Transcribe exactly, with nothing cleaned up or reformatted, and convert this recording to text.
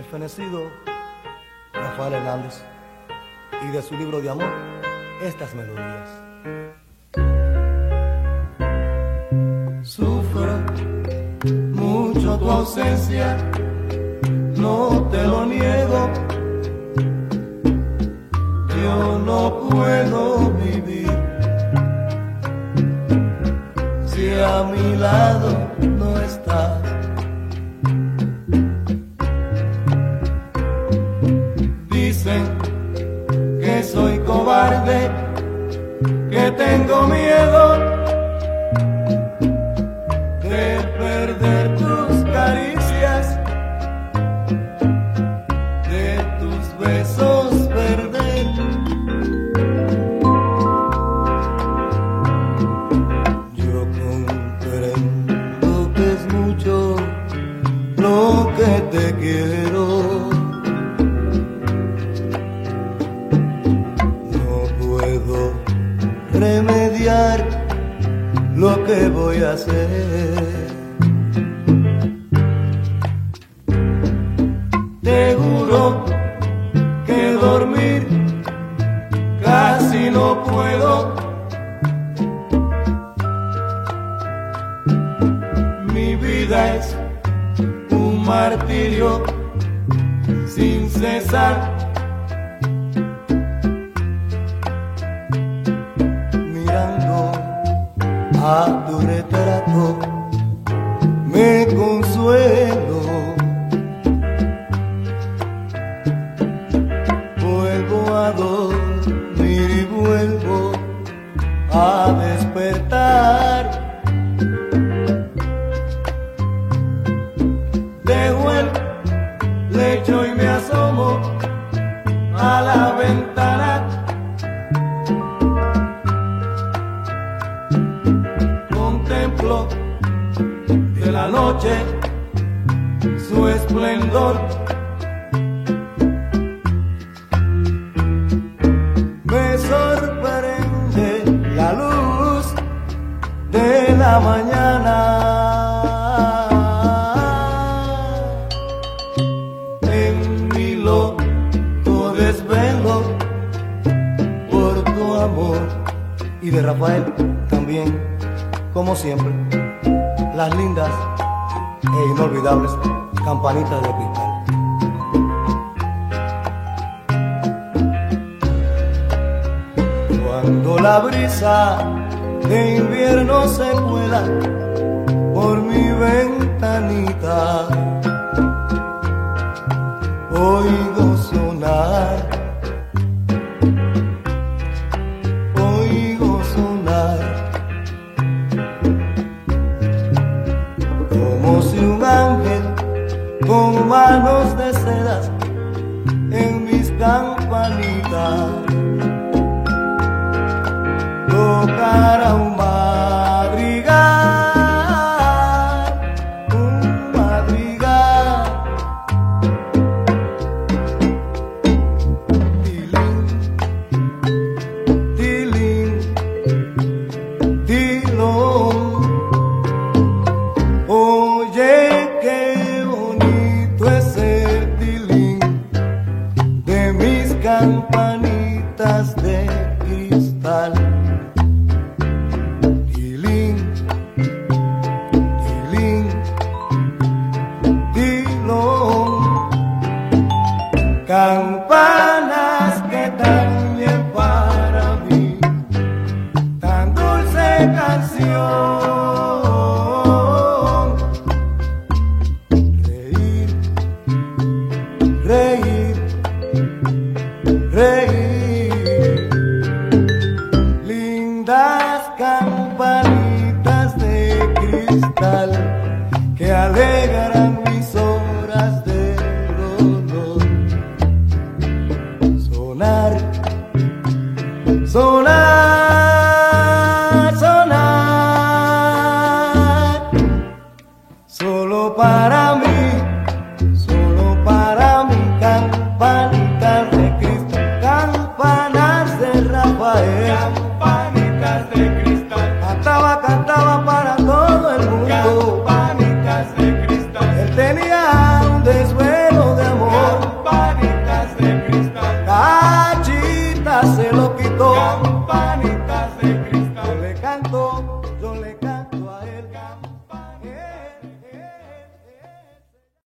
fenecido Rafael Hernández, y de su libro de amor, estas melodías. Sufro mucho tu ausencia, no te lo niego. Yo no puedo vivir si a mi lado no estás. Dicen que soy cobarde, que tengo miedo de perder tus caricias, de tus besos perder. Yo comprendo que es mucho lo que te quiero. Remediar lo que voy a hacer. Te juro que dormir casi no puedo. Mi vida es un martirio sin cesar. A tu retrato me consuelo, vuelvo a dormir y vuelvo a despertar. Dejo el lecho y me asomo a la ventana. De la noche su esplendor, me sorprende la luz de la mañana. En mi loco desvelo por tu amor. Y de Rafael también, como siempre, las lindas e inolvidables campanitas de cristal. Cuando la brisa de invierno se cuela por mi ventanita, oigo sonar, oigo sonar, como si un ángel con manos de sedas en mis campanitas tocara un madrigal, un madrigal. Tilín, tilín, tilón. Oye, qué bonito es el tilín de mis campanitas de cristal. Tilín, tilín, tilón, campanitas